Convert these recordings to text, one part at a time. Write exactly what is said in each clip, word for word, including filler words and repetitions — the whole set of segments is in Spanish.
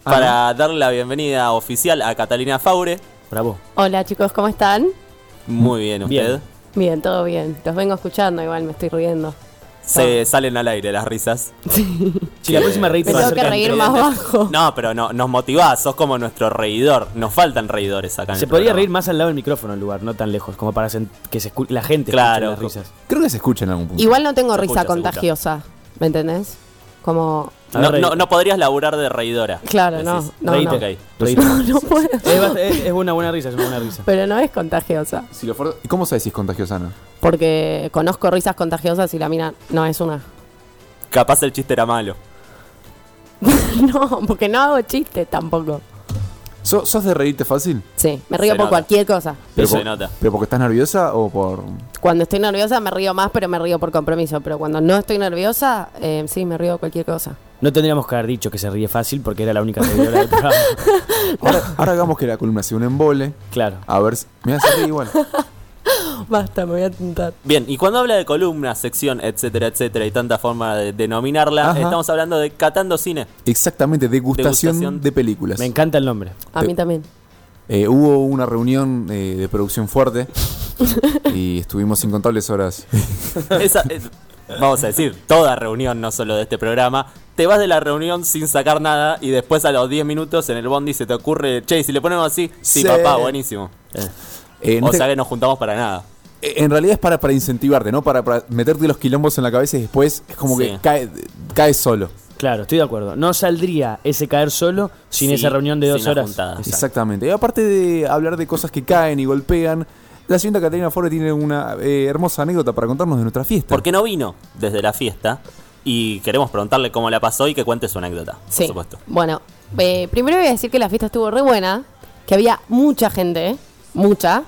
para darle la bienvenida oficial a Catalina Faure. Bravo. Hola chicos, ¿cómo están? Muy bien, ¿usted? Bien. Bien, todo bien. Los vengo escuchando, igual me estoy riendo. Se salen al aire las risas. Sí. Si la próxima reír Me va a tengo ser que reír cantidad. más bajo. No, pero no, nos motivás, sos como nuestro reidor. Nos faltan reidores acá en Se el podría programa. reír más al lado del micrófono el lugar, no tan lejos, como para sen- que se escu- la gente Claro. escuche las risas. Creo que se escucha en algún punto. Igual no tengo Se risa escucha, se contagiosa, ¿me entendés? Como... A No, ver, no, reí. no podrías laburar de reidora. Claro, no, Decís. no, Reíte, no. Ok. reíte. No, no puedo. Es, bast- es- es una buena risa, es una buena risa. Pero no es contagiosa. Si lo for- ¿Y cómo sabes si es contagiosa o no? Porque conozco risas contagiosas y la mina no es una. Capaz el chiste era malo. No, porque no hago chistes tampoco. ¿So- ¿Sos de reírte fácil? Sí, me río Se por nota. cualquier cosa. Pero Se por- nota. ¿Pero porque estás nerviosa o por...? Cuando estoy nerviosa me río más, pero me río por compromiso. Pero cuando no estoy nerviosa, eh, sí, me río de cualquier cosa. No tendríamos que haber dicho que se ríe fácil porque era la única reidora del programa. Ahora, ahora hagamos que la columna sea un embole. Claro. A ver, si- me hace reír igual. Basta, me voy a tentar. Bien, y cuando habla de columna, sección, etcétera, etcétera, y tanta forma de denominarla, Ajá. estamos hablando de Catando Cine. Exactamente, degustación, Degustación. de películas. Me encanta el nombre. A mí también. Eh, hubo una reunión eh, de producción fuerte y estuvimos incontables horas. Esa, es- vamos a decir, toda reunión, no solo de este programa. Te vas de la reunión sin sacar nada y después a los diez minutos en el bondi se te ocurre, che, si le ponemos así, sí, Sí. papá, buenísimo. Eh, en, O este- sea que no juntamos para nada. eh, en realidad es para, para incentivarte, ¿no? Para, para meterte los quilombos en la cabeza y después es como Sí. que cae, caes solo. Claro, estoy de acuerdo. No saldría ese caer solo sin Sí, esa reunión de dos sin la horas. juntada. Exacto. Exactamente. Y aparte de hablar de cosas que caen y golpean, la señorita Catalina Faure tiene una eh, hermosa anécdota para contarnos de nuestra fiesta. Porque no vino desde la fiesta y queremos preguntarle cómo la pasó y que cuente su anécdota, Sí. por supuesto. Bueno, eh, primero voy a decir que la fiesta estuvo re buena, que había mucha gente, mucha.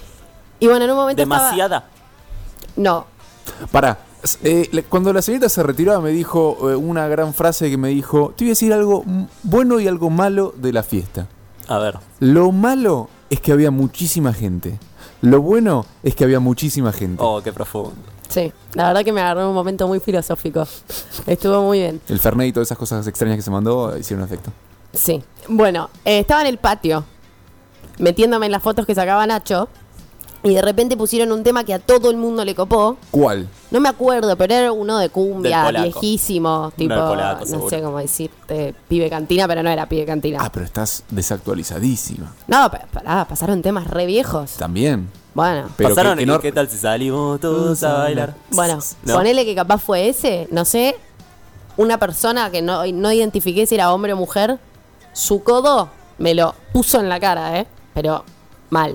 Y bueno, en un momento estaba- ¿Demasiada? No, Pará. s- eh, le- cuando la señorita se retiraba me dijo eh, una gran frase que me dijo, te voy a decir algo mm, bueno y algo malo de la fiesta. A ver. Lo malo es que había muchísima gente. Lo bueno es que había muchísima gente. Oh, qué profundo. sí, la verdad que me agarró en un momento muy filosófico. Estuvo muy bien. El Fernet y todas esas cosas extrañas que se mandó eh, hicieron efecto. Sí. Bueno, eh, estaba en el patio, metiéndome en las fotos que sacaba Nacho, y de repente pusieron un tema que a todo el mundo le copó. ¿Cuál? No me acuerdo, pero era uno de cumbia, Del polaco. viejísimo, tipo, del polaco, no seguro. sé cómo decirte, pibe cantina, pero no era pibe cantina. Ah, pero estás desactualizadísima. No, pero pará, pasaron temas re viejos. También. Bueno, Pero Pasaron que- que y no- qué tal si salimos todos a bailar. bueno, ¿No? ponele que capaz fue ese, no sé, una persona que no, no identifiqué si era hombre o mujer, su codo me lo puso en la cara, ¿eh? Pero mal.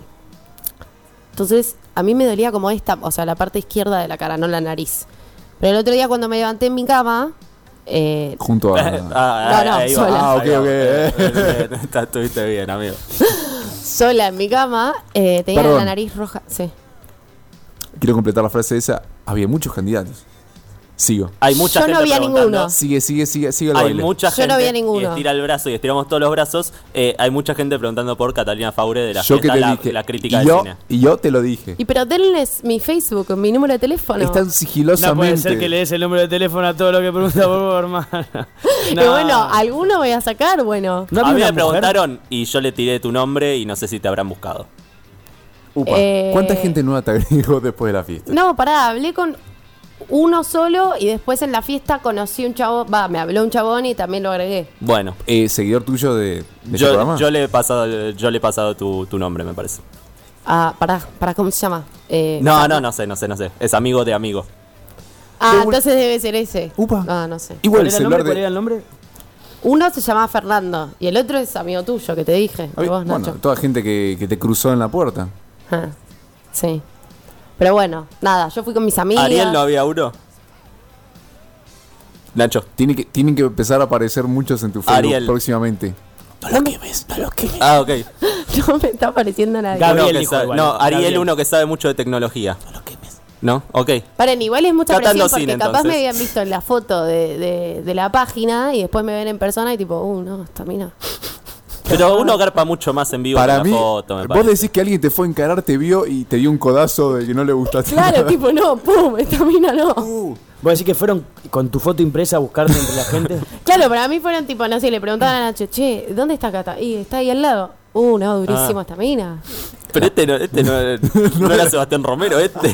Entonces, a mí me dolía como esta, o sea, la parte izquierda de la cara, no la nariz. Pero el otro día cuando me levanté en mi cama, eh, Junto a... Ah, No, no, ahí va. sola. Ah, ok, Ahí va. ok. Eh, eh, eh, Estuviste bien, amigo. sola en mi cama, eh, tenía Perdón. la nariz roja. Sí. Quiero completar la frase esa. Había muchos candidatos. Sigo. Hay mucha Yo no gente vi a preguntando. ninguno. Sigue, sigue, sigue, sigue el Hay baile. mucha Yo gente no vi a ninguno. y estira el brazo y estiramos todos los brazos. Eh, hay mucha gente preguntando por Catalina Faure de la Yo que fiesta, te la, dije. la crítica y del yo, cine. Y yo te lo dije. Y pero denles mi Facebook, mi número de teléfono. Están No sigilosamente. puede ser que le des el número de teléfono a todo lo que pregunta por vos, hermano. Y bueno, alguno voy a sacar, bueno. ¿No a había mí me una mujer? preguntaron y yo le tiré tu nombre y no sé si te habrán buscado. Upa, Eh, ¿cuánta gente nueva te agregó después de la fiesta? No, pará, hablé con uno solo y después en la fiesta conocí un chabón, va, me habló un chabón y también lo agregué. Bueno, eh, seguidor tuyo de, de este Yo, programa. yo le he pasado, yo le he pasado tu, tu nombre, me parece. Ah, pará, pará, ¿cómo se llama? Eh, No, no, no sé, no sé, no sé. Es amigo de amigo. Ah, De un- entonces debe ser ese. Upa. Ah, no sé. Igual ¿Cuál el era el nombre? celular ¿Cuál de. era el nombre? Uno se llama Fernando y el otro es amigo tuyo, que te dije. Ay, de vos, bueno, Nacho. toda gente que, que te cruzó en la puerta. Ah, sí. Pero bueno, nada, yo fui con mis amigas. ¿Ariel no había uno? Nacho. Tiene que, tienen que empezar a aparecer muchos en tu Facebook Ariel. próximamente. No me, Ah, ok. no me está apareciendo nadie. Gabriel Uno que dijo sabe- igual. no, Ariel, Gabriel. uno que sabe mucho de tecnología. ¿No? Ok. Paren, igual es mucha Catando presión porque cine, capaz entonces. me habían visto en la foto de, de, de la página y después me ven en persona y tipo, uh, no, esta mina. Pero uno garpa mucho más en vivo Para que mí, la foto, me vos parece. decís que alguien te fue a encarar, te vio y te dio un codazo de que no le gustaste Claro, nada. tipo, no, pum, esta mina no. Uh, ¿Vos decís que fueron con tu foto impresa a buscarte entre la gente? Claro, para mí fueron tipo, no sé, le preguntaban a Nacho, che, ¿dónde está Cata? Y está ahí al lado. Uh, no, durísimo Ah. esta mina. Pero este no, este no, no era Sebastián Romero, este.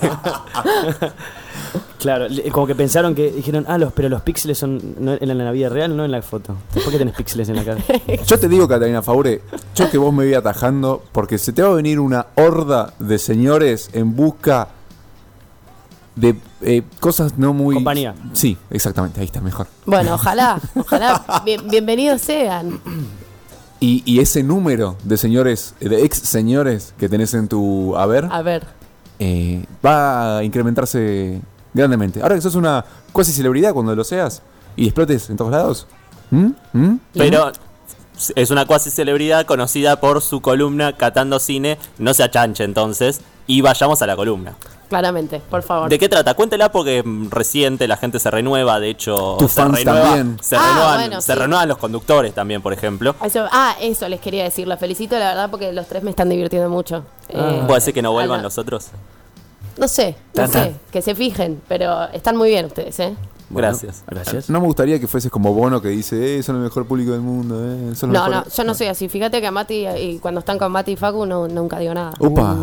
Claro, le- como que pensaron que dijeron, ah, los, pero los píxeles son no, en la vida real, no en la foto. ¿Por qué tenés píxeles en la cara? Yo te digo, Catalina Faure, yo que vos me voy atajando, porque se te va a venir una horda de señores en busca de eh, cosas no muy... Compañía. Sí, exactamente, ahí está, mejor. Bueno, ojalá, ojalá. Bien- bienvenidos sean. Y, y ese número de señores, de ex señores que tenés en tu haber, A ver. eh, va a incrementarse grandemente. Ahora que sos una cuasi celebridad cuando lo seas y explotes en todos lados. ¿Mm? ¿Mm? Pero es una cuasi celebridad conocida por su columna Catando Cine. No se achanche entonces. Y vayamos a la columna. Claramente, por favor. ¿De qué trata? Cuéntela porque mm, reciente la gente se renueva, de hecho. Tus se fans renueva- también. Se, Ah, renuevan, bueno, se sí. renuevan los conductores también, por ejemplo. Eso- ah, eso les quería decir. Los felicito, la verdad, porque los tres me están divirtiendo mucho. Eh, ¿Puede ser que no vuelvan a la- los otros? No sé, no Tan, tan. sé. Que se fijen, pero están muy bien ustedes, ¿eh? Bueno, Gracias. Gracias. No me gustaría que fueses como Bono que dice, eh, son el mejor público del mundo, eh, son los No, no, mejores". yo no soy así. Fíjate que a Mati, y cuando están con Mati y Facu, no, nunca digo nada. Upa.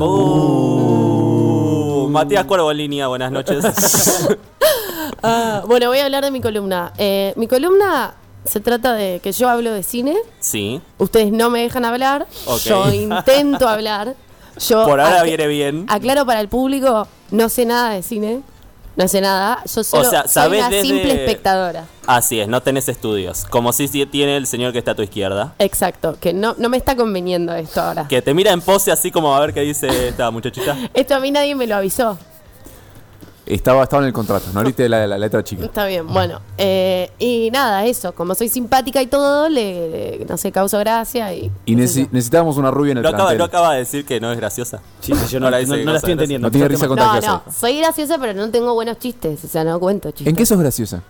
Uh, Matías Cuervo en línea, buenas noches. Ah, bueno, voy a hablar de mi columna. Eh, mi columna se trata de que yo hablo de cine. Sí, Ustedes no me dejan hablar. Ok. Yo intento hablar. Yo por ahora ac- viene bien. Aclaro para el público, no sé nada de cine. No sé nada. Yo solo sea, soy sabés una desde- simple espectadora. Así es, no tenés estudios. Como si sí tiene el señor que está a tu izquierda. Exacto, que no, no me está conveniendo esto ahora. Que te mira en pose así como a ver qué dice esta muchachita. Esto a mí nadie me lo avisó. Estaba, estaba en el contrato, no leíste la, la letra chica. Está bien, bueno. eh, y nada, eso. Como soy simpática y todo, le, le- no sé, causo gracia y... Y qué sé necesi- yo. necesitábamos una rubia en el No acaba, plantel. no acaba de decir que no es graciosa. Sí, sí, yo no, Ahora no- dice no que la cosas estoy graciosas. entendiendo. No tiene risa Fíjate con No, tal no, cosa. soy graciosa, pero no tengo buenos chistes. O sea, no cuento chistes. ¿En qué sos graciosa?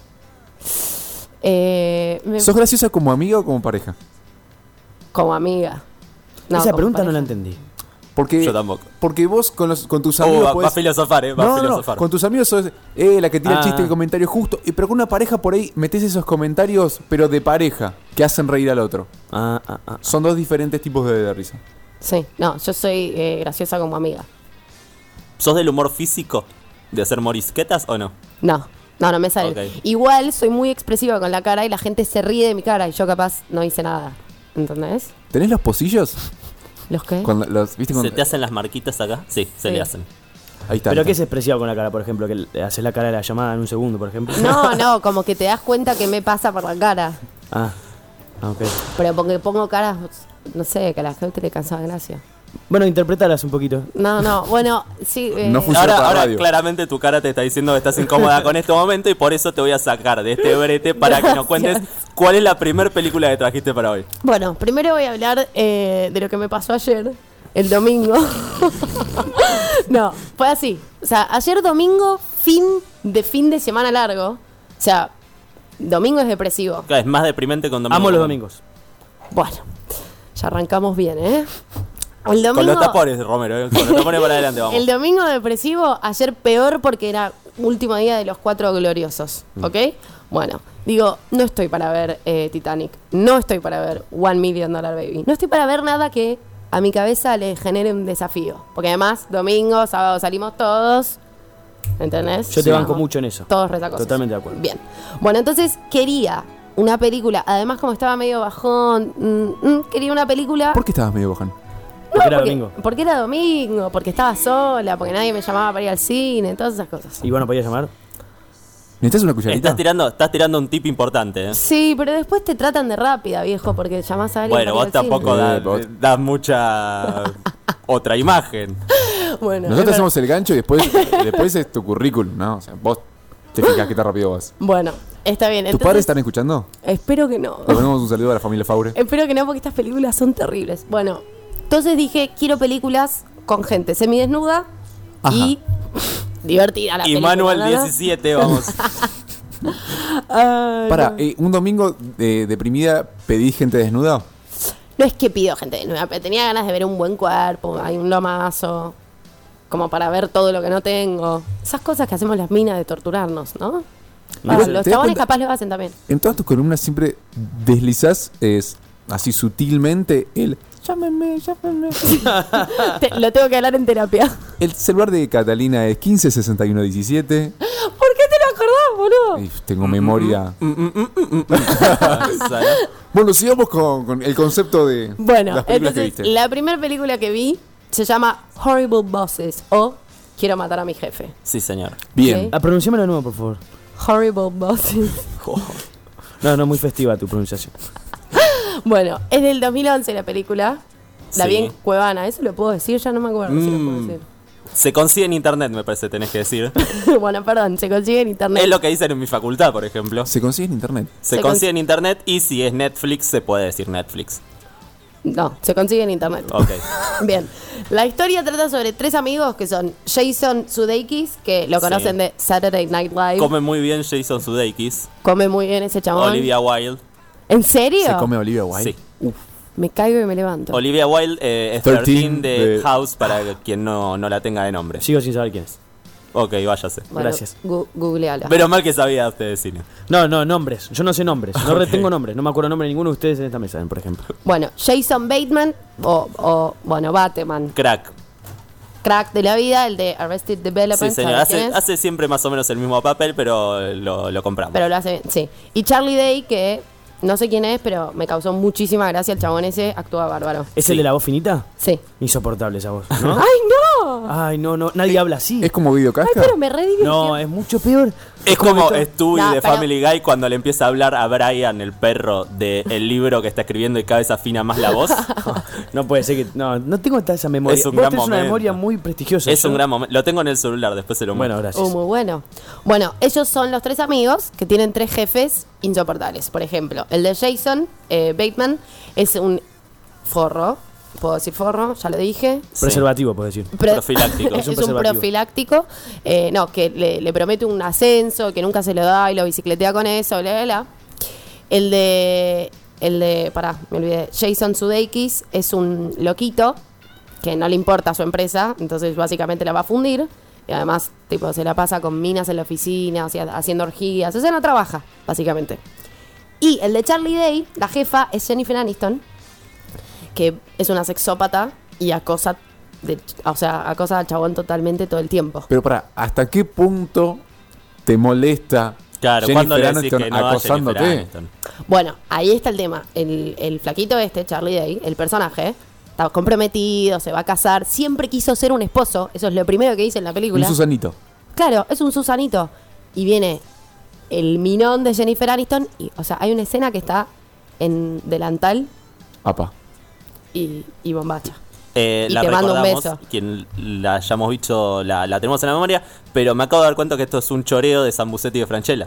Eh, me- ¿Sos graciosa como amiga o como pareja? Como amiga. No, Esa como pregunta no pareja. la entendí. Porque, Yo tampoco. porque vos con, los, con tus Uh, amigos va, podés- va a filosofar, eh. Va No, a no, no, filosofar. con tus amigos sos eh, la que tira Ah. el chiste, el comentario justo. Y, pero con una pareja por ahí metés esos comentarios, pero de pareja, que hacen reír al otro. Ah, ah, ah. Son dos diferentes tipos de, de risa. Sí, no, yo soy eh, graciosa como amiga. ¿Sos del humor físico? ¿De hacer morisquetas o no? No, no, no me sale. Ok. Igual soy muy expresiva con la cara y la gente se ríe de mi cara y yo capaz no hice nada. ¿Entendés? ¿Tenés los pocillos? ¿Los qué? Cuando los, ¿viste? Cuando- ¿Se te hacen las marquitas acá? Sí, se Sí. le hacen. Ahí está. ¿Pero ahí qué está. es expresivo con la cara, por ejemplo? Que le haces la cara de la llamada en un segundo, por ejemplo. No, no, como que te das cuenta que me pasa por la cara. Ah, ah, ok. Pero porque pongo caras, no sé, que a la gente le cansaba gracia. Bueno, interpretalas un poquito. No, no, bueno, sí. eh, No funciona. Ahora, para ahora radio. claramente tu cara te está diciendo que estás incómoda con este momento y por eso te voy a sacar de este brete para que nos cuentes cuál es la primer película que trajiste para hoy. Bueno, primero voy a hablar eh, de lo que me pasó ayer, el domingo. No, fue así. O sea, ayer domingo, fin de fin de semana largo. O sea, domingo es depresivo. Claro, es más deprimente con domingo. Amo los domingos. Bueno, ya arrancamos bien, ¿eh? El domingo, Con los tapones, Romero, eh, con los tapones para adelante, vamos. el domingo depresivo, ayer peor porque era último día de los cuatro gloriosos, ¿ok? Bueno, digo, no estoy para ver eh, Titanic, no estoy para ver One Million Dollar Baby, no estoy para ver nada que a mi cabeza le genere un desafío, porque además, domingo, sábado salimos todos, ¿entendés? Yo te Sí. banco mucho en eso. Todos resacosos. Totalmente de acuerdo. Bien. Bueno, entonces quería una película, además como estaba medio bajón, mm, mm, quería una película... ¿Por qué estabas medio boján? Porque era porque, domingo. porque era domingo, porque estaba sola, porque nadie me llamaba para ir al cine, todas esas cosas. Y bueno, podías llamar. ¿Necesitas una cucharita? Estás tirando, estás tirando un tip importante, ¿eh? Sí, pero después te tratan de rápida, viejo, porque llamás a alguien Bueno, para vos ir al cine. tampoco Eh, das, vos- das mucha otra imagen. Bueno, Nosotros es hacemos el gancho y después, después es tu currículum, ¿no? O sea, vos te fijas qué tan rápido vas. verdad. Bueno, está bien. ¿Tus Entonces, padres están escuchando? Espero que no. Le ponemos un saludo a la familia Faure. Espero que no, porque estas películas son terribles. Bueno, entonces dije, quiero películas con gente semidesnuda y divertida la Y película. Manuel ¿no? diecisiete, vamos. Ay, Para, no. eh, un domingo eh, deprimida, ¿pedí gente desnuda? No es que pido gente desnuda, pero tenía ganas de ver un buen cuerpo, hay un lomazo, como para ver todo lo que no tengo. Esas cosas que hacemos las minas de torturarnos, ¿no? Igual, Ah, ¿te los das chabones cuenta? capaz lo hacen también. En todas tus columnas siempre deslizás es así sutilmente el llámenme, llámenme. Te- lo tengo que hablar en terapia. El celular de Catalina es quince sesenta y uno diecisiete. ¿Por qué te lo acordás, boludo? Ay, tengo memoria. Esa, ¿no? Bueno, sigamos con, con el concepto de Bueno, las películas que entonces viste. la primera película que vi se llama Horrible Bosses o Quiero matar a mi jefe. Sí, señor. Bien. Ok. Ah, pronunciámelo de nuevo, por favor. Horrible Bosses. No, no, muy festiva tu pronunciación. Bueno, es del dos mil once la película. La Sí. vi en Cuevana, eso lo puedo decir, ya no me acuerdo si lo puedo Mm. decir. Se consigue en internet, me parece, tenés que decir. Bueno, perdón, se consigue en internet. Es lo que dicen en mi facultad, por ejemplo. Se consigue en internet. Se Se consigue cons- en internet y si es Netflix, se puede decir Netflix. No, se consigue en internet. Ok. Bien. La historia trata sobre tres amigos que son Jason Sudeikis, que lo Sí. conocen de Saturday Night Live. Come muy bien Jason Sudeikis. Come muy bien ese chabón. Olivia Wilde. ¿En serio? Se come Olivia Wilde. Sí. Me caigo y me levanto. Olivia Wilde eh, es trece trece de, de- House para quien no, no la tenga de nombre. Sigo sin saber quién es. Ok, váyase. Bueno, Gracias. gu- googleala. Pero mal que sabía usted de cine. No, no, nombres. Yo no sé nombres. No retengo nombres. No me acuerdo nombre de ninguno de ustedes en esta mesa, por ejemplo. Bueno, Jason Bateman o, o bueno, Bateman. Crack. Crack de la vida, el de Arrested Sí, Development. señor. ¿sabes quién Hace, es? hace siempre más o menos el mismo papel, pero lo, lo compramos. Pero lo hace bien, sí. Y Charlie Day, que no sé quién es, pero me causó muchísima gracia el chabón ese, actúa bárbaro. ¿Es Sí. el de la voz finita? Sí. Insoportable esa voz, ¿no? ¡Ay, no! Ay, no, no. Nadie habla así. ¿Es como videocasca? Ay, pero me redivirtió. No, es mucho peor. Es como que Stewie No, de pero- Family Guy cuando le empieza a hablar a Brian, el perro, del libro que está escribiendo y cada vez afina más la voz. No puede ser que. No, no tengo tanta esa memoria. Es un Vos gran tenés una momento. memoria muy prestigiosa. Es yo- un gran momento. Lo tengo en el celular, después se lo Bueno, muestro. gracias. Oh, muy bueno. Bueno, ellos son los tres amigos que tienen tres jefes insoportables. Por ejemplo, el de Jason eh, Bateman es un forro. ¿Puedo decir forro? Ya lo dije. Preservativo, puedo decir. Pro- Profiláctico. es un un preservativo. profiláctico. eh, no, que le, le promete un ascenso, que nunca se lo da y lo bicicletea con eso, bla, bla, bla. El de. El de. Pará, me olvidé. Jason Sudeikis es un loquito que no le importa su empresa, entonces básicamente la va a fundir. Y además, tipo, se la pasa con minas en la oficina, o sea, haciendo orgías. O sea, no trabaja, básicamente. Y el de Charlie Day, la jefa, es Jennifer Aniston, que es una sexópata y acosa, de, o sea, acosa al chabón totalmente todo el tiempo. Pero para, ¿hasta qué punto te molesta Claro, Jennifer cuando le decís Aniston que no a Jennifer acosándote? Aniston. Bueno, ahí está el tema. El, el flaquito este, Charlie Day, el personaje, está comprometido, se va a casar, siempre quiso ser un esposo, eso es lo primero que dice en la Un película. Susanito. Claro, es un Susanito. Y viene el minón de Jennifer Aniston, y, o sea, hay una escena que está en delantal Apa. y, y bombacha. Eh, Y la te mando un recordamos, beso. quien la hayamos visto la, la tenemos en la memoria, pero me acabo de dar cuenta que esto es un choreo de Sambucetti y de Franchella.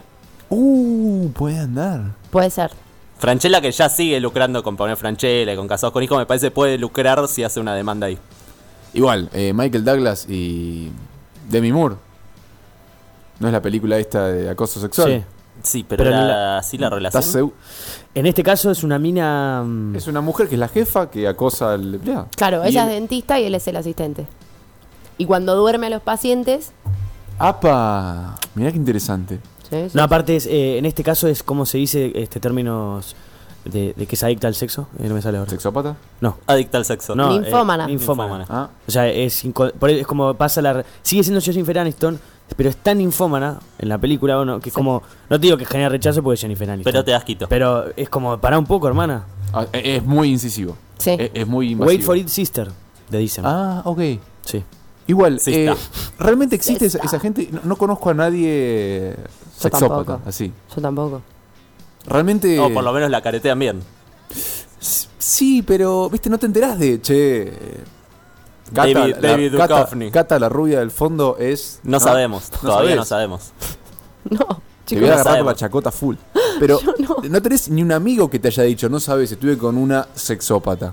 Uh, puede andar. Puede ser. Franchella, que ya sigue lucrando con poner Franchella y con Casados con Hijos, me parece puede lucrar si hace una demanda ahí. Igual, eh, Michael Douglas y Demi Moore. ¿No es la película esta de acoso sexual? Sí. Sí, pero, Pero la, la- sí la relación. ¿Estás segu- En este caso es una mina. mm, Es una mujer que es la jefa que acosa al empleado. Claro, Y ella él- es dentista y él es el asistente. Y cuando duerme a los pacientes... Apa. Mirá qué interesante. Sí, sí. No, aparte, es, eh, en este caso es como se dice este términos de, de que es adicta al sexo. Eh, no me sale ahora. ¿Sexópata? No. Adicta al sexo. No, eh, Ninfómana. ninfómana. Ninfómana. Ah. O sea, es, inco- por ahí es como pasa la. Sigue siendo Jennifer Aniston, pero es tan infómana en la película, bueno, que es Sí. como. No te digo que genera rechazo porque es Jennifer Aniston. Pero te das quito. Pero es como, pará un poco, hermana. Ah, e- es muy incisivo. Sí. Es, es muy invasivo. Wait for it, sister, le dicen. Ah, ok. Sí. Igual, Sí eh, está. ¿realmente existe Sí esa, está. esa gente? No, no conozco a nadie sexópata, tampoco. así. Yo tampoco. Realmente... O por lo menos la caretean bien. S- Sí, pero, viste, no te enterás de, che... Cata, David- la, David Cata- Duchovny. Cata, la rubia del fondo, es... No, sabemos, no todavía no sabés. sabemos. No, Te chicos. voy a no agarrar por sabemos. la chacota full. Pero no. tenés ni un amigo que te haya dicho, no sabes, estuve con una sexópata.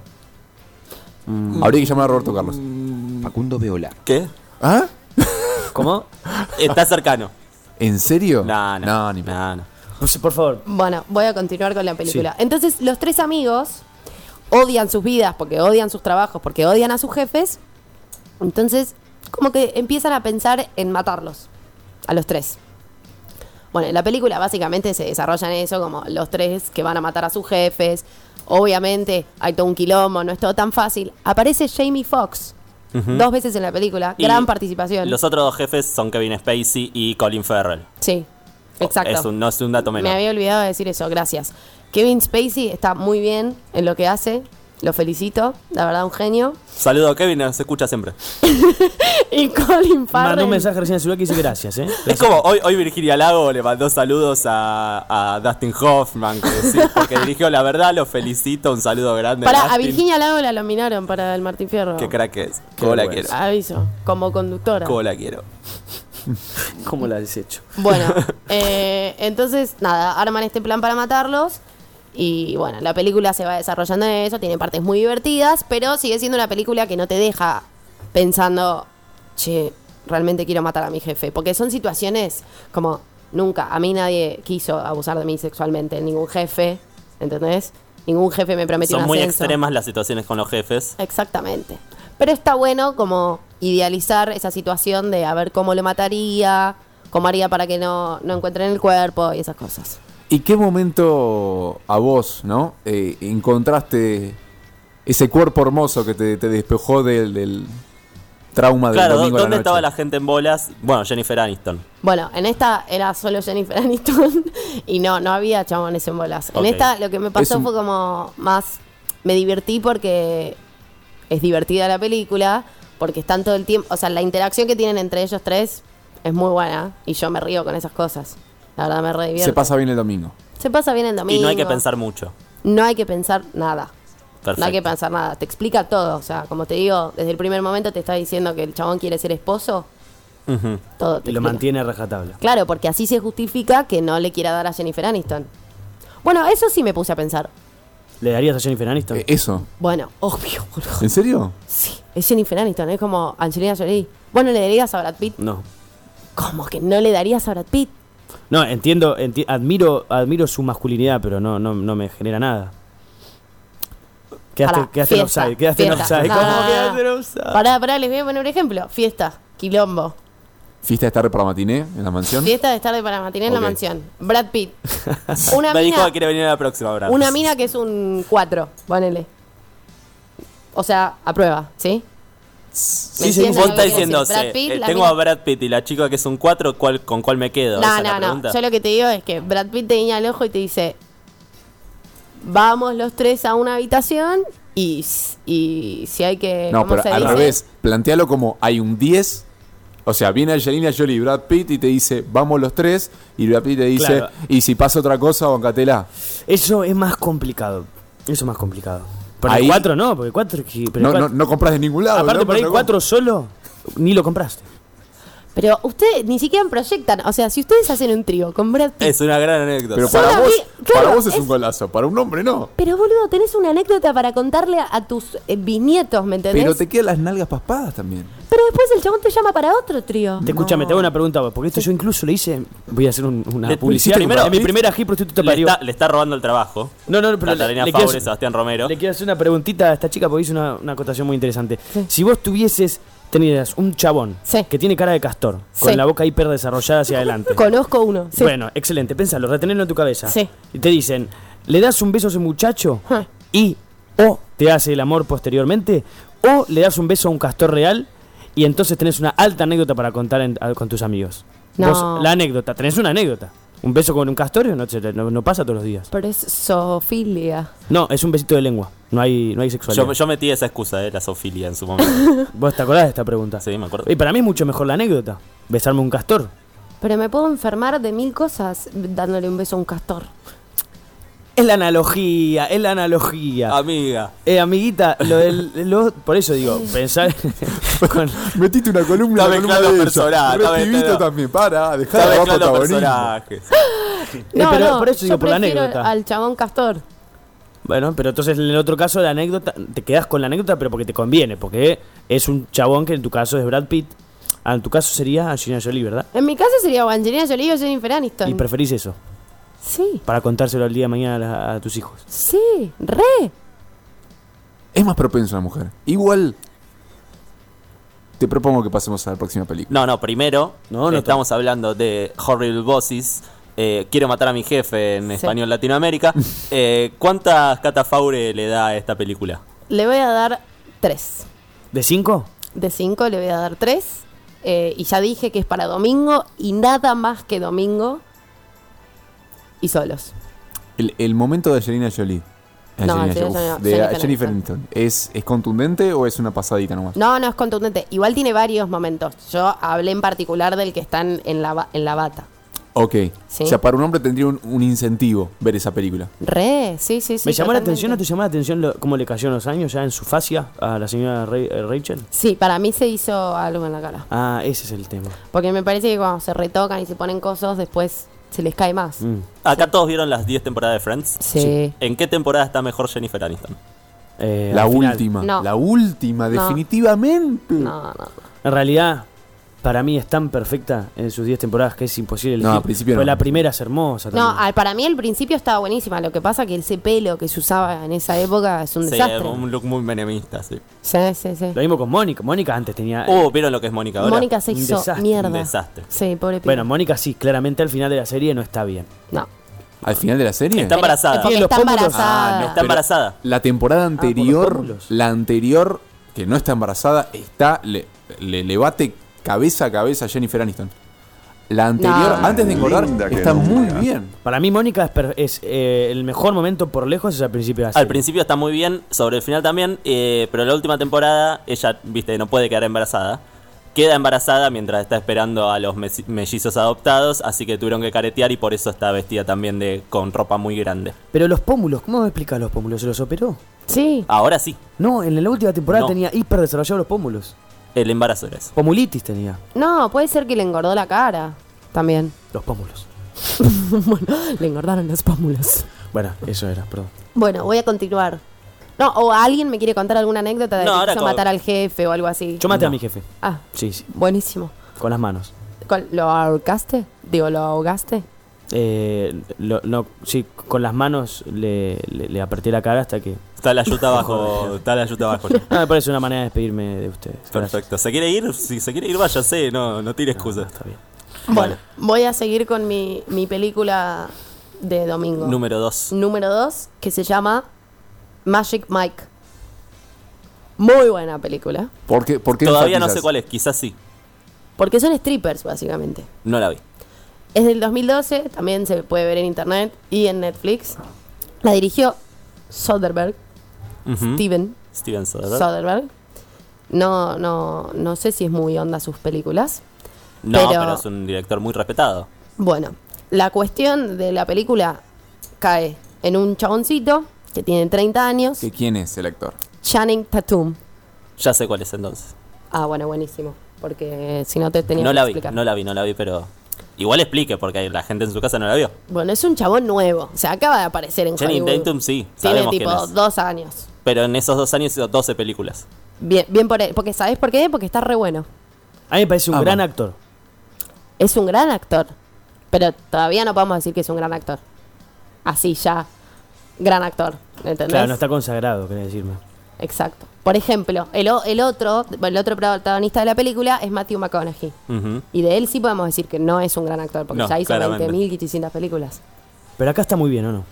Habría que llamar a Roberto Carlos. Facundo Beola. ¿Qué? ¿Ah? ¿Cómo? Está cercano. ¿En serio? No, no. No, ni me- no, no. Pues, por favor. Bueno, voy a continuar con la película. Entonces, los tres amigos odian sus vidas porque odian sus trabajos, porque odian a sus jefes. Entonces, como que empiezan a pensar en matarlos, a los tres. Bueno, la película básicamente se desarrolla en eso, como los tres que van a matar a sus jefes. Obviamente hay todo un quilombo, no es todo tan fácil. Aparece Jamie Foxx uh-huh. dos veces en la película, y gran participación. Los otros dos jefes son Kevin Spacey y Colin Farrell. Sí, exacto. Es un, no es un dato menor. Me había olvidado de decir eso, gracias. Kevin Spacey está muy bien en lo que hace, lo felicito, la verdad un genio. Saludo a Kevin, se escucha siempre. Y Colin Farrell. Mandó un mensaje recién en el celular que dice gracias, ¿eh? Es como hoy, hoy Virginia Lago le mandó saludos a, a Dustin Hoffman, que sí, porque dirigió La Verdad, lo felicito, un saludo grande. Para, a Dustin. Virginia Lago la nominaron para el Martín Fierro. Qué crack es, cómo la quiero. Aviso, como conductora. Cómo la quiero. ¿Cómo la desecho? Bueno, eh, entonces, nada, arman este plan para matarlos. Y bueno, la película se va desarrollando en eso, tiene partes muy divertidas, pero sigue siendo una película que no te deja pensando, che, realmente quiero matar a mi jefe. Porque son situaciones como, nunca, a mí nadie quiso abusar de mí sexualmente, ningún jefe, ¿entendés? Ningún jefe me prometió un Son muy ascenso. extremas las situaciones con los jefes. Exactamente. Pero está bueno como idealizar esa situación de a ver cómo lo mataría, cómo haría para que no, no encuentren el cuerpo y esas cosas. ¿Y qué momento a vos, no? Eh, encontraste ese cuerpo hermoso que te, te despejó del, del trauma del Claro, domingo a la ¿dónde noche? estaba la gente en bolas? Bueno, Jennifer Aniston. Bueno, en esta era solo Jennifer Aniston y no, no había chabones en bolas. En Ok. esta lo que me pasó Es un- fue como más, me divertí porque es divertida la película, porque están todo el tiempo, o sea, la interacción que tienen entre ellos tres es muy buena y yo me río con esas cosas. La verdad me re divierte. Se pasa bien el domingo. Se pasa bien el domingo. Y no hay que pensar mucho. No hay que pensar nada. Perfecto. No hay que pensar nada. Te explica todo. O sea, como te digo, desde el primer momento te está diciendo que el chabón quiere ser esposo. Ujú. Todo te Y lo explica. mantiene a rajatabla. Claro, porque así se justifica que no le quiera dar a Jennifer Aniston. Bueno, eso sí me puse a pensar. ¿Le darías a Jennifer Aniston? Eh, eso. Bueno, obvio, boludo. ¿En serio? Sí, es Jennifer Aniston, es como Angelina Jolie. Bueno, ¿le darías a Brad Pitt? No. ¿Cómo que no le darías a Brad Pitt? No, entiendo, enti- admiro, admiro su masculinidad, pero no, no, no me genera nada. Quedaste, Pará, quedaste en fiesta, offside, quedaste en fiesta. offside. No, ¿Cómo no, no, quedaste en no. offside? Pará, pará, les voy a poner un ejemplo. Fiesta, quilombo. ¿Fiesta de tarde para matiné en la mansión? Fiesta de tarde para matiné en Ok. la mansión. Brad Pitt. Una Me dijo mina, que quiere venir a la próxima, Brad. una mina que es un cuatro, ponele. O sea, a prueba, ¿sí? Sí, ¿Me sí, entienden vos lo estás que quiero diciendo, decir? Brad eh, Pitt, eh, la tengo mina- a Brad Pitt y la chica que es un cuatro, ¿cuál, ¿con cuál me quedo? No, Esa es la no, no. pregunta. Yo lo que te digo es que Brad Pitt te guiña el ojo y te dice: vamos los tres a una habitación y, s- y si hay que. No, ¿cómo pero se al dice? revés. Plantealo como hay un diez. O sea, viene Angelina Jolie y Brad Pitt y te dice, vamos los tres. Y Brad Pitt te dice, Claro. y si pasa otra cosa, bancatela. Eso es más complicado. Eso es más complicado. Pero Ahí- el cuatro no, porque cuatro pero No, el no, cuatro- no compras de ningún lado. aparte ¿no? por ahí No- cuatro solo, ni lo compraste. Pero ustedes ni siquiera proyectan. O sea, si ustedes hacen un trío con Brad Pitt. Es una gran anécdota. Pero Son para vos, ami- claro, para vos es, es- un golazo, para un hombre no. Pero boludo, tenés una anécdota para contarle a, a tus eh, bisnietos, ¿me entendés? Pero te quedan las nalgas paspadas también. Pero después el chabón te llama para otro trío. Te escúchame, te hago una pregunta, vos, porque esto yo incluso le hice, voy a hacer un- una Le- publicidad. primero- en mi primera hit prostituta le, parió. está, le está robando el trabajo. No, no, pero le, Catalina le quiero, Faure, Sebastián Romero. le quiero hacer una preguntita a esta chica porque hizo una, una acotación muy interesante. Si vos tuvieses, tenieras un chabón Sí. que tiene cara de castor, con Sí. la boca hiper desarrollada hacia adelante. Conozco uno. Sí. Bueno, excelente, pensalo, retenerlo en tu cabeza. Sí. Y te dicen, le das un beso a ese muchacho Ja. y o te hace el amor posteriormente, o le das un beso a un castor real y entonces tenés una alta anécdota para contar en- a- con tus amigos. No. Vos, la anécdota, tenés una anécdota. Un beso con un castor no, se- no, no pasa todos los días. Pero es zoofilia. No, es un besito de lengua. No hay, no hay sexualidad. Yo, yo metí esa excusa de la zoofilia en su momento. ¿Vos te acordás de esta pregunta? Sí, me acuerdo. Y para mí es mucho mejor la anécdota. Besarme un castor. Pero me puedo enfermar de mil cosas dándole un beso a un castor. Es la analogía, es la analogía. Amiga. Eh, amiguita, lo del, lo- por eso digo, pensar con, Metiste una columna, Está una columna mezclando de ella. personajes, está Repibito mezclando. también, para, dejá Está de dar mezclando protagonismo. personajes. Eh, pero por eso yo digo, por la prefiero anécdota. al chabón castor. Bueno, pero entonces en el otro caso la anécdota, te quedas con la anécdota, pero porque te conviene, porque es un chabón que en tu caso es Brad Pitt. Ah, en tu caso sería Angelina Jolie, ¿verdad? En mi caso sería o Angelina Jolie o Jennifer Aniston. Y preferís eso, Sí, para contárselo al día de mañana a, la- a tus hijos. sí, re. Es más propenso a la mujer. Igual, te propongo que pasemos a la próxima película. No, no, primero No, no estamos hablando de Horrible Bosses. Eh, quiero matar a mi jefe en Sí. español Latinoamérica. Eh, ¿Cuántas Cata Faure le da a esta película? Le voy a dar tres. ¿De cinco? De cinco le voy a dar tres. Eh, y ya dije que es para domingo y nada más que domingo. Y solos. El, el momento de Angelina Jolie. No, Angelina Angelina Jolie, Jolie, de Jennifer Jennifer Aniston. Aniston. ¿Es, ¿Es contundente o es una pasadita nomás? No, no es contundente. Igual tiene varios momentos. Yo hablé en particular del que está en, en la, ba- en la bata. Ok. Sí. O sea, para un hombre tendría un, un incentivo ver esa película. Re, sí, sí, sí. Me llamó la totalmente. atención, ¿no te llamó la atención lo- cómo le cayó en los años ya en su fascia a la señora Ra- eh, Rachel? Sí, para mí se hizo algo en la cara. Ah, ese es el tema. Porque me parece que cuando se retocan y se ponen cosas, después se les cae más. Mm. Acá todos vieron las diez temporadas de Friends. Sí. ¿En qué temporada está mejor Jennifer Aniston? Eh, la al final. última. No. La última, No. definitivamente. No, no, no. En realidad, para mí es tan perfecta en sus diez temporadas que es imposible elegir. No, al principio Pues no. la primera es hermosa No, también. al- para mí al principio estaba buenísima. Lo que pasa que ese pelo que se usaba en esa época es un Sí, desastre. un look muy menemista, sí. Sí, sí, sí. Lo mismo con Mónica. Mónica antes tenía... Oh, ¿vieron lo que es Mónica ahora? Mónica se Un hizo desastre, mierda. un desastre. Sí, pobre piba. Bueno, Mónica sí, claramente al final de la serie no está bien. No. ¿Al final de la serie? Está Pero- embarazada. Porque Tiene los está pómulos. embarazada. Ah, no, Está pero embarazada. La temporada por los anterior, pómulos. la anterior, que no está embarazada, está le, le, le bate cabeza a cabeza a Jennifer Aniston. La anterior, No. antes de engordar, Linda que está nunca. muy bien. Para mí Mónica es, per- es, eh, el mejor momento por lejos es al principio de la serie. Al principio está muy bien, sobre el final también, eh, pero la última temporada ella, viste, no puede quedar embarazada. Queda embarazada mientras está esperando a los mes- mellizos adoptados, así que tuvieron que caretear y por eso está vestida también de con ropa muy grande. Pero los pómulos, ¿cómo me explicas los pómulos? ¿Se los operó? Sí. Ahora sí, No, en la última temporada No. tenía hiper desarrollados los pómulos. el embarazo era eso. Pomulitis tenía. No, puede ser que le engordó la cara. También. Los pómulos. Bueno, le engordaron los pómulos. Bueno, eso era, perdón. Bueno, voy a continuar. No, o alguien me quiere contar alguna anécdota de No, que ahora quiso como- matar al jefe o algo así. Yo maté a No. mi jefe. Ah, Sí, sí. buenísimo. Con las manos. ¿Cuál- ¿Lo ahorcaste? Digo, ¿lo ahogaste? Eh, lo- lo- sí, con las manos le, le, le apreté la cara hasta que... Está la yuta abajo, está la yuta abajo. No, me parece una manera de despedirme de ustedes. Gracias. Perfecto. ¿Se quiere ir? Si se quiere ir, váyase, no, no tire excusas. Está bien. Bueno, voy a seguir con mi, mi película de domingo. Número dos. Número dos, que se llama Magic Mike. Muy buena película. ¿Por qué, por qué Todavía no enfatizas? Eh, sé cuál es, quizás sí. Porque son strippers, básicamente. No la vi. Es del dos mil doce, también se puede ver en internet y en Netflix. La dirigió Soderbergh, Ujú. Steven Steven Soderbergh. Soderbergh. No, no, no sé si es muy onda sus películas. No, pero- pero... es un director muy respetado. Bueno, la cuestión de la película cae en un chaboncito que tiene treinta años, ¿Que ¿Quién es el actor? Channing Tatum. Ya sé cuál es entonces. Ah, bueno, buenísimo. Porque si no te tenía No que la vi, explicar. no la vi, no la vi, pero igual explique porque la gente en su casa no la vio. Bueno, es un chabón nuevo. O sea, acaba de aparecer en Channing Hollywood. Tatum sí, Tiene sabemos tipo quién es. dos años. Pero en esos dos años hizo doce películas. Bien, bien por él. Porque ¿sabes por qué? Porque está re bueno. A mí me parece un Ah, gran bueno. actor. Es un gran actor. Pero todavía no podemos decir que es un gran actor. Así ya. Gran actor. ¿Entendés? Claro, no está consagrado, querés decirme. Exacto. Por ejemplo, el, o- el otro, el otro protagonista de la película es Matthew McConaughey. Ujú. Y de él sí podemos decir que no es un gran actor, porque No, ya hizo claramente. veinte mil quinientas películas. Pero acá está muy bien, ¿o no?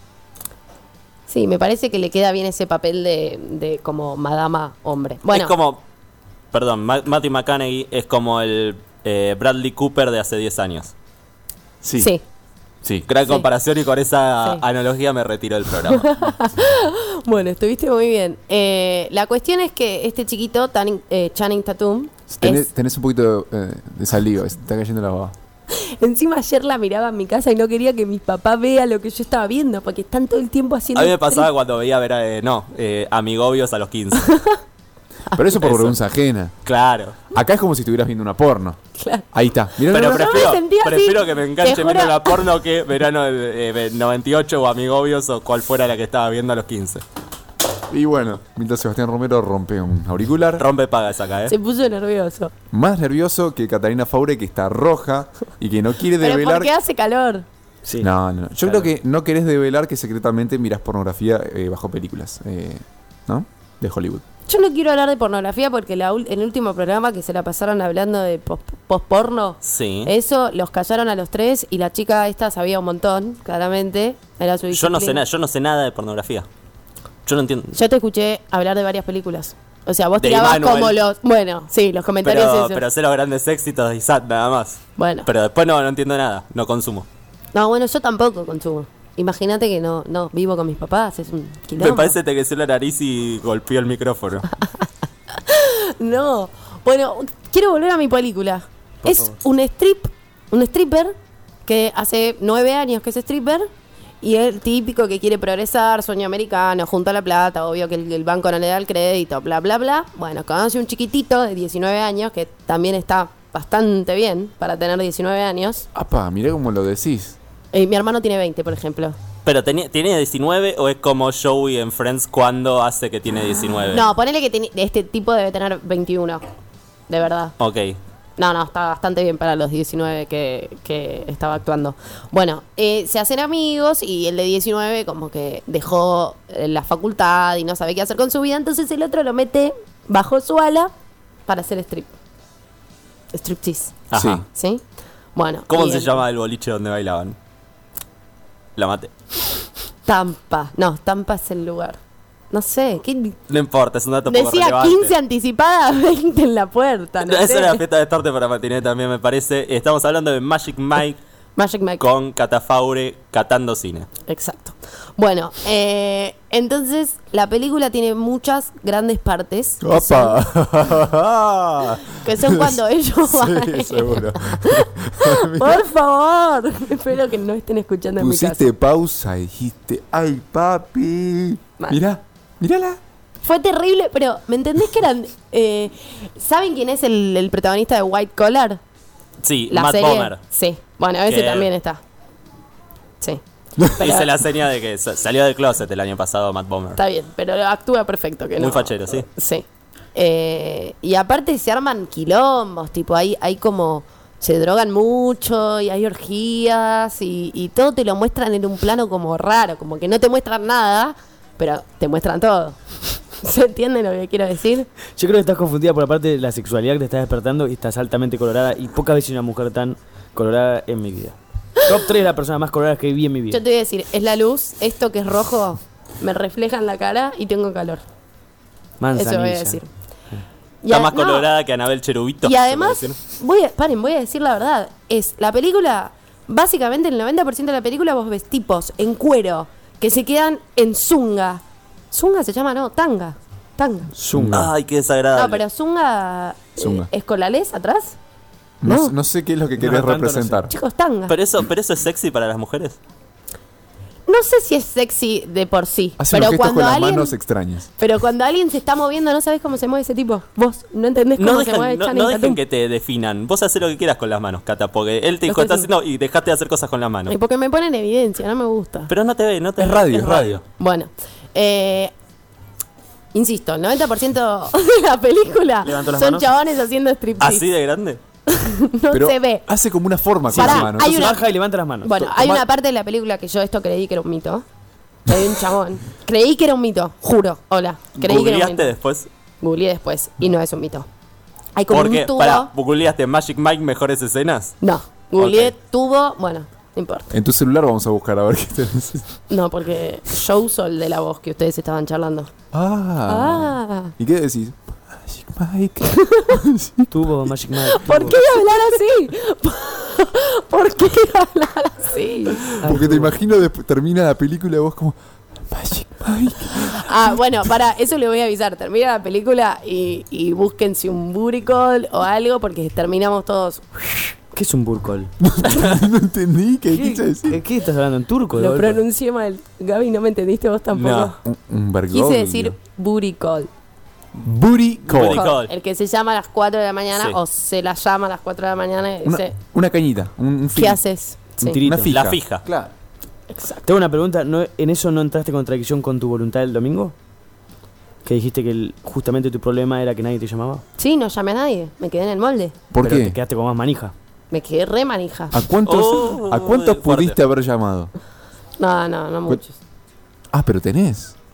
Sí, me parece que le queda bien ese papel de, de como madama hombre. Bueno, Es como, perdón, Ma- Matthew McConaughey es como el eh, Bradley Cooper de hace diez años. Sí. sí. Sí. Gran Sí. comparación y con esa Sí. analogía me retiro del programa. Bueno, estuviste muy bien. Eh, la cuestión es que este chiquito, Tanning- eh, Channing Tatum, Tenés, es- tenés un poquito de, eh, de saliva, se está cayendo la baba. encima ayer la miraba en mi casa y no quería que mi papá vea lo que yo estaba viendo, porque están todo el tiempo haciendo... A mí me pasaba strip. cuando veía ver, eh, no, eh, Amigobios a los quince. Pero eso por Eso. vergüenza ajena. Claro. Acá es como si estuvieras viendo una porno. Claro. Ahí está. Mirá, Pero mirá, mirá. prefiero, me sentía así, prefiero que me enganche te viendo juro. la porno que verano eh, eh, noventa y ocho o Amigobios o cual fuera la que estaba viendo a los quince. Y bueno, mientras Sebastián Romero rompe un auricular. Rompe pagas acá, ¿eh? Se puso nervioso. Más nervioso que Catalina Faure, que está roja y que no quiere Pero develar. porque hace calor. Sí. No, no, no. Yo Claro. creo que no querés develar que secretamente mirás pornografía eh, bajo películas, eh, ¿no? De Hollywood. Yo no quiero hablar de pornografía porque la, ul- el último programa que se la pasaron hablando de pos- post-porno, Sí. eso los callaron a los tres y la chica esta sabía un montón, claramente. Era su Yo no sé disciplina. nada, yo no sé nada de pornografía. Yo no entiendo. Yo te escuché hablar de varias películas. O sea, vos De tirabas Emmanuel. como los... Bueno, sí, los comentarios Pero, esos. pero sé los grandes éxitos de Isaac nada más. Bueno. Pero después no, no entiendo nada, no consumo. No, bueno, yo tampoco consumo. Imagínate que no, no, vivo con mis papás, es un quilombo. Me parece que te creció la nariz y golpeó el micrófono. No. Bueno, quiero volver a mi película. Por es favor. un strip, un stripper que hace nueve años que es stripper y es el típico que quiere progresar, sueño americano, junta la plata, obvio que el, el banco no le da el crédito, bla, bla, bla. Bueno, conoce un chiquitito de diecinueve años que también está bastante bien para tener diecinueve años. Apa, mirá cómo lo decís. Eh, mi hermano tiene veinte, por ejemplo. Pero tenía- ¿tiene diecinueve o es como Joey en Friends cuando hace que tiene diecinueve? No, ponele que teni- este tipo debe tener veintiuno, de verdad. Ok. No, no, está bastante bien para los diecinueve que, que estaba actuando. Bueno, eh, se hacen amigos y el de diecinueve como que dejó eh, la facultad y no sabe qué hacer con su vida, entonces el otro lo mete bajo su ala para hacer strip. Striptease, Ajá. ¿sí? Bueno. ¿Cómo y se el- llama el boliche donde bailaban? La maté. Tampa. No, Tampa es el lugar. No sé, ¿qué? No importa, es un dato poco Decía relevante. quince anticipada, veinte en la puerta. No Esa sé. era la fiesta de tarde para matiné también, me parece. Estamos hablando de Magic Mike Magic Mike. con Catafaure catando cine. Exacto. Bueno, eh, entonces la película tiene muchas grandes partes. que son- ¡Opa! Que son cuando ellos van. Sí, seguro. Por favor. Espero que no estén escuchando en mi casa. Pusiste pausa y dijiste, ¡ay, papi! Mal. Mirá, mírala. Fue terrible, pero ¿me entendés que eran... eh, ¿Saben quién es el, el protagonista de White Collar? Sí, La Matt serie. Bomer. Sí. Bueno, ese Que- también está. Sí. Pero- Hice la seña de que sa- salió del closet el año pasado Matt Bomer. Está bien, pero actúa perfecto. Que Muy no. fachero, sí. Sí. Eh, y aparte se arman quilombos, tipo, hay, hay como... Se drogan mucho y hay orgías y, y todo te lo muestran en un plano como raro, como que no te muestran nada, pero te muestran todo. ¿Se entiende lo que quiero decir? Yo creo que estás confundida por la parte de la sexualidad que te estás despertando y estás altamente colorada y pocas veces una mujer tan colorada en mi vida. Top tres de la persona más colorada que vi en mi vida. Yo te voy a decir, es la luz, esto que es rojo me refleja en la cara y tengo calor. Manzanilla. Eso voy a decir. Y Está a- más no, colorada que Anabel Cherubito. Y se además, puede decir. voy a, paren, voy a decir la verdad. Es la película, básicamente el noventa por ciento de la película vos ves tipos en cuero que se quedan en zunga. ¿Zunga se llama? No, tanga. Tanga. Zunga. Ay, qué desagradable. No, pero zunga, Zunga. eh, ¿escolales atrás? No, No. sé- no sé qué es lo que No, querés tanto no sé. representar. Chicos, tanga. Pero eso, pero eso es sexy para las mujeres. No sé si es sexy de por sí, Hacen pero los gestos cuando con las alguien manos extrañas. pero cuando alguien se está moviendo, no sabes cómo se mueve ese tipo. Vos no entendés cómo No, se dejan- mueve no, Channing no dejen Tatum. que te definan. Vos haces lo que quieras con las manos, Cata, porque él te Lo dijo, estoy estás haciendo y dejaste de hacer cosas con las manos. Y porque me pone en evidencia, no me gusta. Pero no te ve, no te Es ve, radio, es radio. Bueno, eh, insisto, el noventa por ciento de la película Levantó las son manos. chabones haciendo striptease. ¿Así de grande? No Pero se ve. hace como una forma con Pará, las manos. hay Entonces, una- Baja y levanta las manos. Bueno, to- hay toma- una parte de la película que yo esto creí que era un mito. Que hay un chabón. Creí que era un mito, juro. Hola. Creí que era un ¿Googleaste mito. después? Googleé después y no es un mito. Hay como ¿Por qué? un tubo. Para, ¿googleaste Magic Mike mejores escenas? No, googleé Ok. tubo. Bueno, no importa. En tu celular vamos a buscar a ver qué tenés. No, porque yo uso el de la voz que ustedes estaban charlando. Ah. Ah. ¿Y qué decís? Magic Mike. Tuvo Magic Mike. ¿Por tuvo. qué hablar así? ¿Por qué hablar así? Porque te imagino después termina la película y vos como Magic Mike. Ah, bueno, para, eso le voy a avisar. Termina la película y, y búsquense un buricol o algo porque terminamos todos. ¿Qué es un burcol? No entendí qué ¿Qué, quise decir. ¿Qué, qué estás hablando? ¿En turco? de Lo golpe? pronuncié mal. Gaby, ¿no me entendiste vos tampoco? No. Un, un Quise vergoglio. decir buricol. Booty call. Booty call. El que se llama a las cuatro de la mañana Sí. o se la llama a las cuatro de la mañana y Una, dice, una cañita. Un, un ¿qué fin. haces? Un Sí, tirito. Una fija. La fija. Claro. exacto. Tengo una pregunta. ¿No, ¿En eso no entraste en contradicción con tu voluntad el domingo? Que dijiste que el- justamente tu problema era que nadie te llamaba. Sí, no llamé a nadie. Me quedé en el molde. ¿Por Pero qué? te quedaste con más manija. Me quedé re manija. ¿A cuántos, Oh, ¿a cuántos fuerte. pudiste haber llamado? No, no, no muchos. Ah, pero tenés.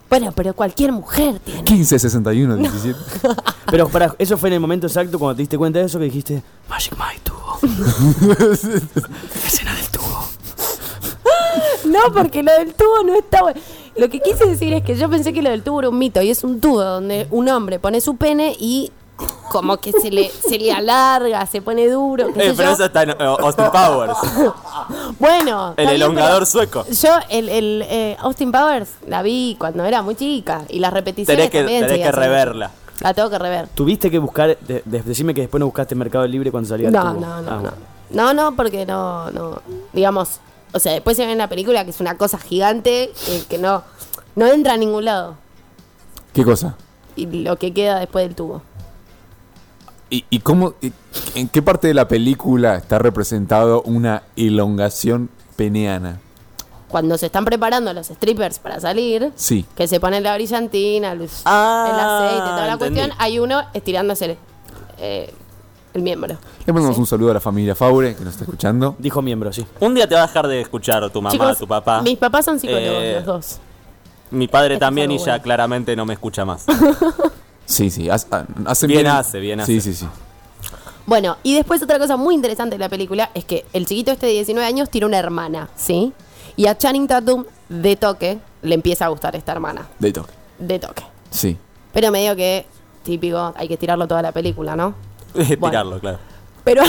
Bueno, pero cualquier mujer tiene. quince, sesenta y uno, diecisiete. Pero para, eso fue en el momento exacto cuando te diste cuenta de eso que dijiste Magic Mike tubo. Escena del tubo. No, porque lo del tubo no está bueno. Lo que quise decir es que yo pensé que lo del tubo era un mito y es un tubo donde un hombre pone su pene y como que se le, se le alarga, se pone duro. qué Eh, sé pero yo. eso está en eh, Austin Powers. Bueno, El está bien, elongador pero sueco. Yo, el, el eh, Austin Powers la vi cuando era muy chica y las repeticiones Tenés que, también tenés seguía que siendo. reverla. La tengo que rever. ¿Tuviste que buscar, de, de- decime que después no buscaste Mercado Libre cuando salía el No, tubo? no, no, Ah, no. bueno. No, no, porque no, no. Digamos, o sea, después se ve en la película que es una cosa gigante eh, que no, no entra a ningún lado. ¿Qué cosa? Y lo que queda después del tubo. ¿Y, y cómo, y- en qué parte de la película está representado una elongación peneana? Cuando se están preparando los strippers para salir, Sí. que se pone la brillantina, luz, Ah, el aceite, toda la entendí. cuestión, hay uno estirándose eh, el miembro. Le mandamos Sí. un saludo a la familia Faure que nos está escuchando. Dijo miembro, sí. Un día te va a dejar de escuchar tu mamá, Chicos, tu papá. mis papás son psicólogos, Eh, los dos. Mi padre Esto es también y algo ya bueno. claramente no me escucha más. Sí, sí, hace, hace Bien hace, bien Sí, hace. sí, sí. Bueno, y después otra cosa muy interesante de la película es que el chiquito este de diecinueve años tiene una hermana, ¿sí? Y a Channing Tatum, de toque, le empieza a gustar esta hermana. De toque. De toque. Sí. Pero medio que, típico, hay que tirarlo toda la película, ¿no? Tirarlo, claro. Pero,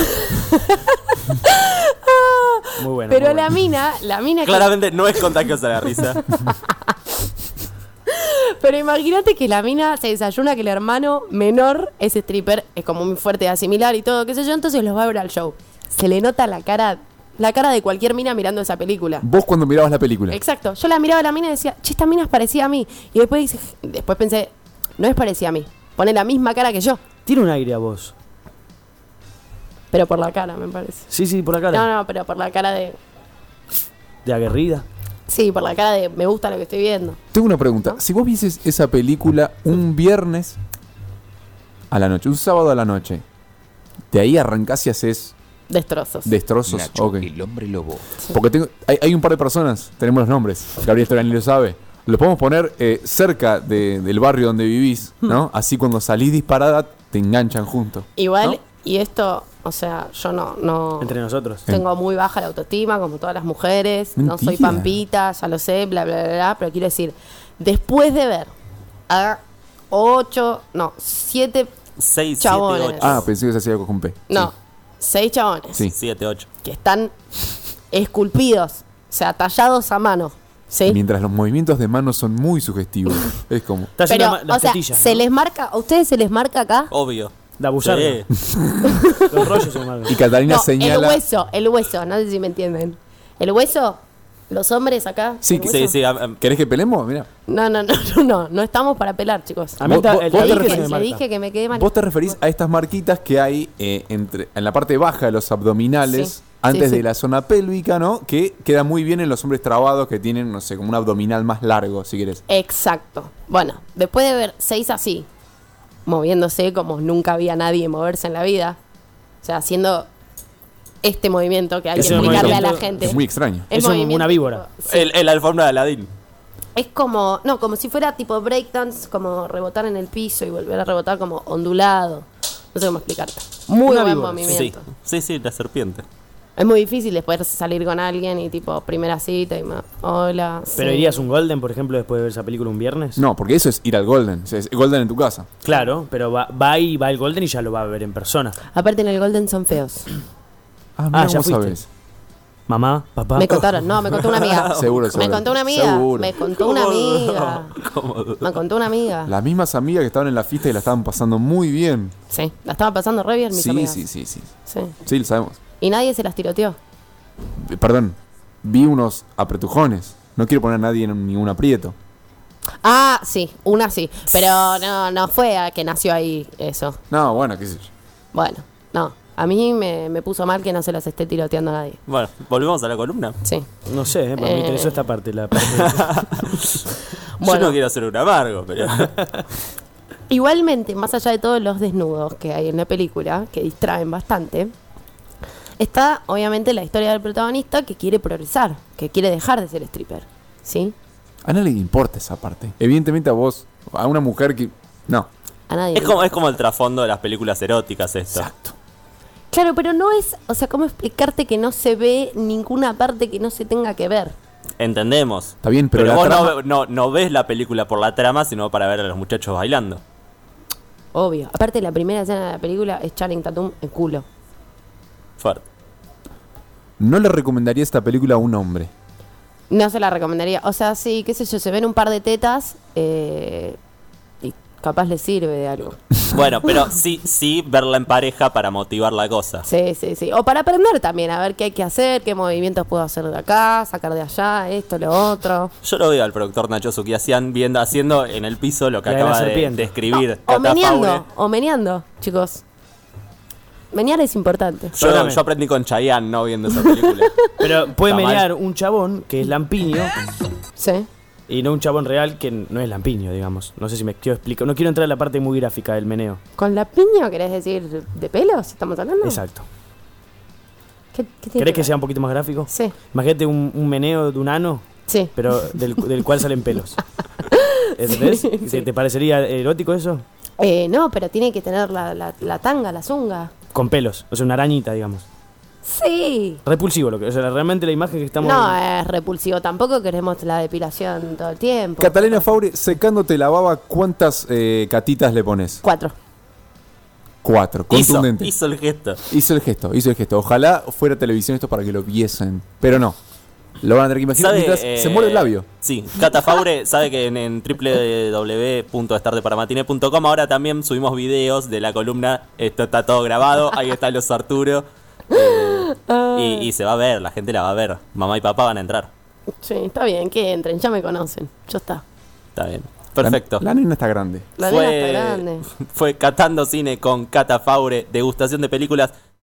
Muy bueno. pero muy la bueno. mina, la mina que- Claramente no es contagiosa la risa. Pero imagínate que la mina se desayuna que el hermano menor es stripper, es como muy fuerte de asimilar y todo, qué sé yo, entonces los va a ver al show. Se le nota la cara, la cara de cualquier mina mirando esa película. Vos cuando mirabas la película. Exacto. Yo la miraba a la mina y decía, che, esta mina es parecida a mí. Y después dice, después pensé, no es parecida a mí. Pone la misma cara que yo. Tiene un aire a vos. Pero por la cara, me parece. Sí, sí, por la cara. No, no, pero por la cara de. De aguerrida. Sí, por la cara de me gusta lo que estoy viendo. Tengo una pregunta. ¿No? Si vos vieses esa película un viernes a la noche, un sábado a la noche, de ahí arrancás y haces Destrozos. destrozos. Nacho, Ok. el hombre lobo. Porque tengo, hay, hay un par de personas, tenemos los nombres. Gabriel Torani lo sabe. Lo podemos poner eh, cerca de- del barrio donde vivís, ¿no? Así cuando salís disparada te enganchan juntos. Igual, ¿no? y esto, o sea, yo no, no Entre nosotros. tengo muy baja la autoestima, como todas las mujeres. No soy Mentira. pampita, ya lo sé, bla, bla, bla, bla. Pero quiero decir, después de ver a ocho, no, siete, seis, Chabones. siete, ocho. Ah, pensé que se hacía algo con P. no, seis chabones Sí. siete, ocho. que están esculpidos, o sea, tallados a mano. ¿Sí? Mientras los movimientos de manos son muy sugestivos. Es como. Está haciendo Pero, la ma- las o sea, tetillas. se ¿no? les marca, ¿a ustedes se les marca acá? Obvio. La buzarda. Sí. Los rollos se marcan. Y Catalina No, señala. el hueso, el hueso, no sé si me entienden. El hueso, los hombres acá. Sí, el que- hueso. Sí, sí. am- am- ¿Querés que pelemos? Mira. No, no, no, no, no, no estamos para pelar, chicos. A mí Vos- está- vos- el- vos ahí te que Le se dije, me le marca. dije que me quedé mal. Vos te referís a estas marquitas que hay eh, entre, en la parte baja de los abdominales, Sí. antes Sí, sí. de la zona pélvica, ¿no? Que queda muy bien en los hombres trabados que tienen, no sé, como un abdominal más largo, si querés. Exacto. Bueno, después de ver seis así, moviéndose como nunca había nadie moverse en la vida, o sea, haciendo este movimiento que hay que Ese explicarle a la movimiento gente. Es muy extraño. El Es un- movimiento una víbora. tipo- sí. el, el alfombra de Aladín. Es como, no, como si fuera tipo breakdance, como rebotar en el piso y volver a rebotar como ondulado. No sé cómo explicarte. Muy Una buen víbora. Sí. movimiento. sí, sí, la serpiente. Es muy difícil después salir con alguien y tipo primera cita y más, hola. ¿Pero sí. irías un Golden, por ejemplo, después de ver esa película un viernes? No, porque eso es ir al Golden. O sea, es Golden en tu casa. Claro, pero va, va y va el Golden y ya lo va a ver en persona. Aparte en el Golden son feos. Ah, mira, ya vos fuiste. sabés. Mamá, papá. Me contaron, no, me contó una amiga. Seguro, Me seguro. contó una amiga. Seguro. Me contó una amiga. Me contó una amiga. Las mismas amigas que estaban en la fiesta y la estaban pasando muy bien. Sí, la estaba pasando re bien mis Sí, amigas. sí, sí, sí. Sí. Sí, lo sabemos. Y nadie se las tiroteó. Eh, Perdón, vi unos apretujones. No quiero poner a nadie en ningún aprieto. Ah, sí, una sí. Pero no, no fue a que nació ahí eso. No, bueno, qué sé yo. Bueno, no. A mí me, me puso mal que no se las esté tiroteando a nadie. Bueno, volvemos a la columna. Sí. No sé, eh, pero Eh. me interesó esta parte. La parte Bueno. Yo no quiero ser un amargo, pero. Igualmente, más allá de todos los desnudos que hay en la película, que distraen bastante, está obviamente la historia del protagonista que quiere progresar, que quiere dejar de ser stripper, ¿sí? A nadie le importa esa parte. Evidentemente a vos, a una mujer que... No. A nadie. Es como, es como el trasfondo de las películas eróticas esto. Exacto. Claro, pero no es, o sea, ¿cómo explicarte que no se ve ninguna parte que no se tenga que ver? Entendemos. Está bien, pero, Pero, la vos trama- no, no, no ves la película por la trama, sino para ver a los muchachos bailando. Obvio. Aparte, la primera escena de la película es Channing Tatum en culo. Fuerte. no le recomendaría esta película a un hombre. No se la recomendaría. O sea, sí, qué sé yo, se ven un par de tetas eh, y capaz le sirve de algo. Bueno, pero sí, sí verla en pareja para motivar la cosa. Sí, sí, sí. O para aprender también, a ver qué hay que hacer, qué movimientos puedo hacer de acá, sacar de allá, esto, lo otro. Yo lo veo al productor Nacho Sukiasian viendo, haciendo en el piso lo que La de la acaba de, serpiente. de escribir. O Cata meneando, Faure. o meneando, chicos. Menear es importante. Yo, Perdóname. yo aprendí con Chayanne, ¿no? Viendo esa película. Pero puede Está mal. menear un chabón que es lampiño Sí. y no un chabón real que no es lampiño, digamos. No sé si me quiero explicar. No quiero entrar en la parte muy gráfica del meneo. ¿Con la piña querés decir de pelos? ¿Estamos hablando? Exacto. ¿Qué, qué tiene ¿Querés que ver? sea un poquito más gráfico? Sí, Imagínate un, un meneo de un ano, sí. pero del, del cual salen pelos. ¿Entendés? Sí, ¿Te- sí. ¿Te parecería erótico eso? Eh, no, pero tiene que tener la, la, la tanga, la zunga. Con pelos, o sea, una arañita, digamos. Sí. Repulsivo, lo que, o sea, realmente la imagen que estamos... No es repulsivo. Tampoco queremos la depilación todo el tiempo. Catalina Faure, secándote la baba, ¿cuántas eh, catitas le pones? Cuatro. Cuatro, hizo, contundente. hizo el gesto. Hizo el gesto, hizo el gesto. Ojalá fuera televisión esto para que lo viesen. Pero no. Lo van a tener que imaginar ¿Sabe, mientras eh, se muere el labio. Sí, Cata Faure sabe que en, en doble u doble u doble u punto estardeparamatiné punto com ahora también subimos videos de la columna. Esto está todo grabado, ahí está los Arturo. eh, y, y se va a ver, la gente la va a ver. Mamá y papá van a entrar. Sí, está bien, que entren, ya me conocen. Ya está. Está bien. Perfecto. La, la nena está grande. La nena está grande. Fue Catando Cine con Cata Faure, degustación de películas.